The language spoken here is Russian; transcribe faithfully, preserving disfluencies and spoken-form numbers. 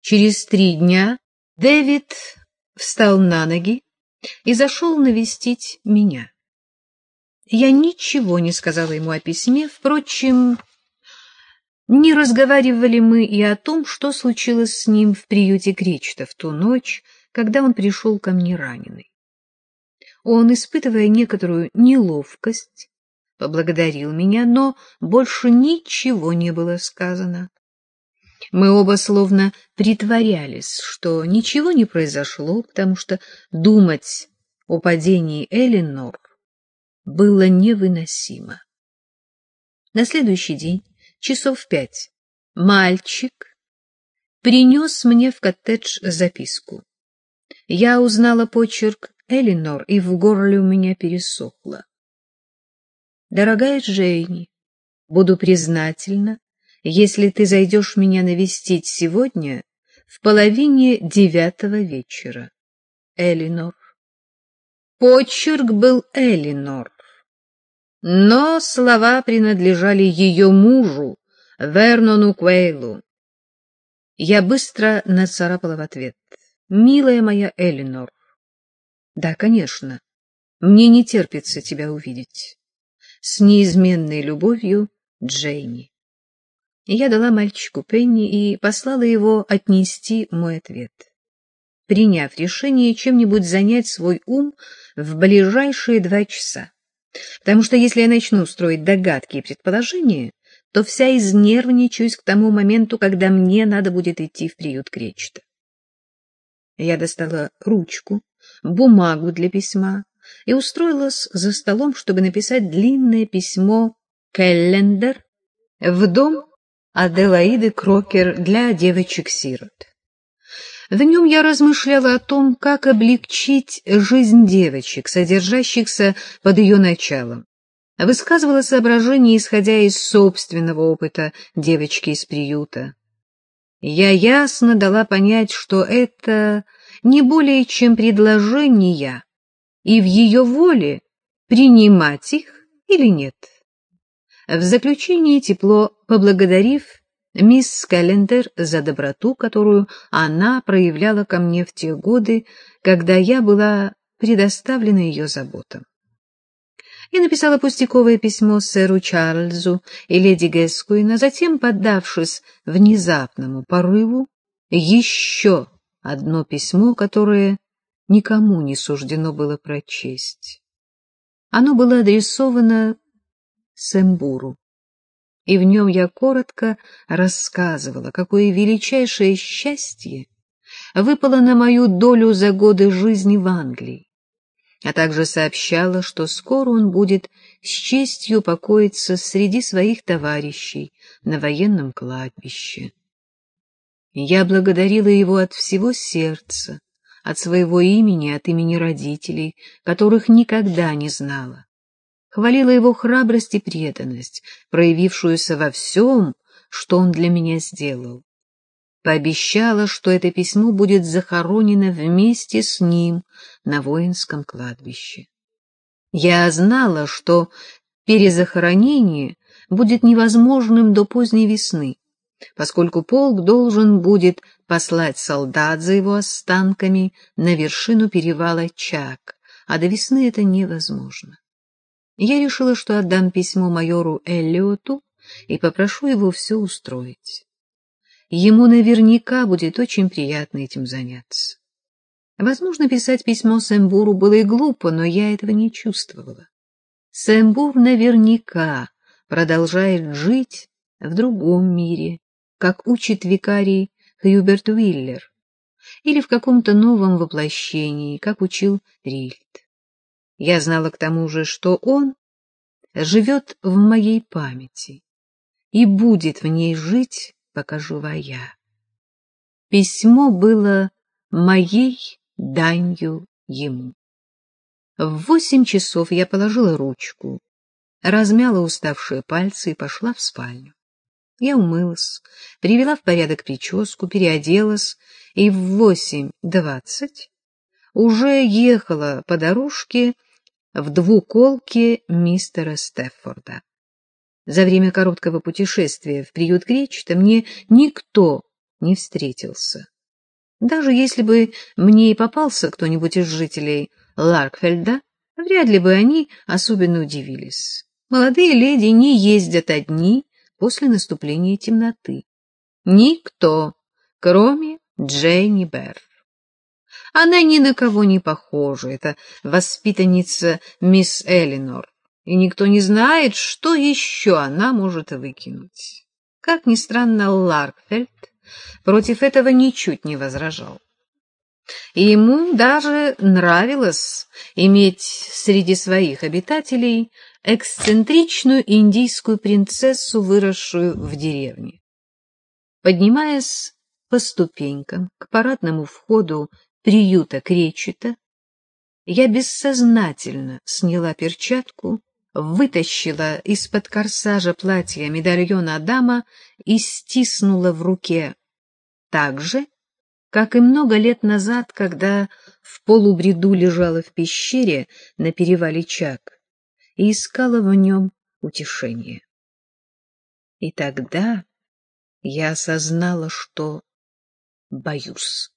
Через три дня Дэвид встал на ноги и зашел навестить меня. Я ничего не сказала ему о письме, впрочем, не разговаривали мы и о том, что случилось с ним в приюте Кречета в ту ночь, когда он пришел ко мне раненый. Он, испытывая некоторую неловкость, поблагодарил меня, но больше ничего не было сказано. Мы оба словно притворялись, что ничего не произошло, потому что думать о падении Элинор было невыносимо. На следующий день, часов в пять, мальчик принес мне в коттедж записку. Я узнала почерк Элинор, и в горле у меня пересохло. «Дорогая Джейни, буду признательна, если ты зайдешь меня навестить сегодня в половине девятого вечера. Элинор». Почерк был Элинор, но слова принадлежали ее мужу, Вернону Куэйлу. Я быстро нацарапала в ответ: «Милая моя Элинор, да, конечно, мне не терпится тебя увидеть. С неизменной любовью, Джейни». Я дала мальчику пенни и послала его отнести мой ответ, приняв решение чем-нибудь занять свой ум в ближайшие два часа, потому что если я начну строить догадки и предположения, то вся изнервничаюсь к тому моменту, когда мне надо будет идти в приют Кречета. Я достала ручку, бумагу для письма и устроилась за столом, чтобы написать длинное письмо Келлендер в дом Аделаиды Крокер для девочек-сирот. В нем я размышляла о том, как облегчить жизнь девочек, содержащихся под ее началом. Высказывала соображения, исходя из собственного опыта девочки из приюта. Я ясно дала понять, что это не более чем предложения, и в ее воле принимать их или нет. В заключение, тепло поблагодарив мисс Келлендер за доброту, которую она проявляла ко мне в те годы, когда я была предоставлена ее заботам. Я написала пустяковое письмо сэру Чарльзу и леди Гэскуин, а затем, поддавшись внезапному порыву, еще одно письмо, которое никому не суждено было прочесть. Оно было адресовано Сэмбуру, и в нем я коротко рассказывала, какое величайшее счастье выпало на мою долю за годы жизни в Англии, а также сообщала, что скоро он будет с честью покоиться среди своих товарищей на военном кладбище. Я благодарила его от всего сердца, от своего имени, от имени родителей, которых никогда не знала. Хвалила его храбрость и преданность, проявившуюся во всем, что он для меня сделал. Пообещала, что это письмо будет захоронено вместе с ним на воинском кладбище. Я знала, что перезахоронение будет невозможным до поздней весны, поскольку полк должен будет послать солдат за его останками на вершину перевала Чак, а до весны это невозможно. Я решила, что отдам письмо майору Эллиоту и попрошу его все устроить. Ему наверняка будет очень приятно этим заняться. Возможно, писать письмо Сэмбуру было и глупо, но я этого не чувствовала. Сэмбур наверняка продолжает жить в другом мире, как учит викарий Хьюберт Уиллер, или в каком-то новом воплощении, как учил Рильд. Я знала к тому же, что он живет в моей памяти и будет в ней жить, пока жива я. Письмо было моей данью ему. В восемь часов я положила ручку, размяла уставшие пальцы и пошла в спальню. Я умылась, привела в порядок прическу, переоделась и в восемь двадцать уже ехала по дорожке в двуколке мистера Стеффорда. За время короткого путешествия в приют Кречета мне никто не встретился. Даже если бы мне и попался кто-нибудь из жителей Ларкфельда, вряд ли бы они особенно удивились. Молодые леди не ездят одни после наступления темноты. Никто, кроме Дженни Берр. Она ни на кого не похожа, это воспитанница мисс Элинор, и никто не знает, что еще она может выкинуть. Как ни странно, Ларкфельд против этого ничуть не возражал. И ему даже нравилось иметь среди своих обитателей эксцентричную индийскую принцессу, выросшую в деревне. Поднимаясь по ступенькам к парадному входу приюта Кречета, я бессознательно сняла перчатку, вытащила из-под корсажа платья медальон Адама и стиснула в руке так же, как и много лет назад, когда в полубреду лежала в пещере на перевале Чак и искала в нем утешение. И тогда я осознала, что боюсь.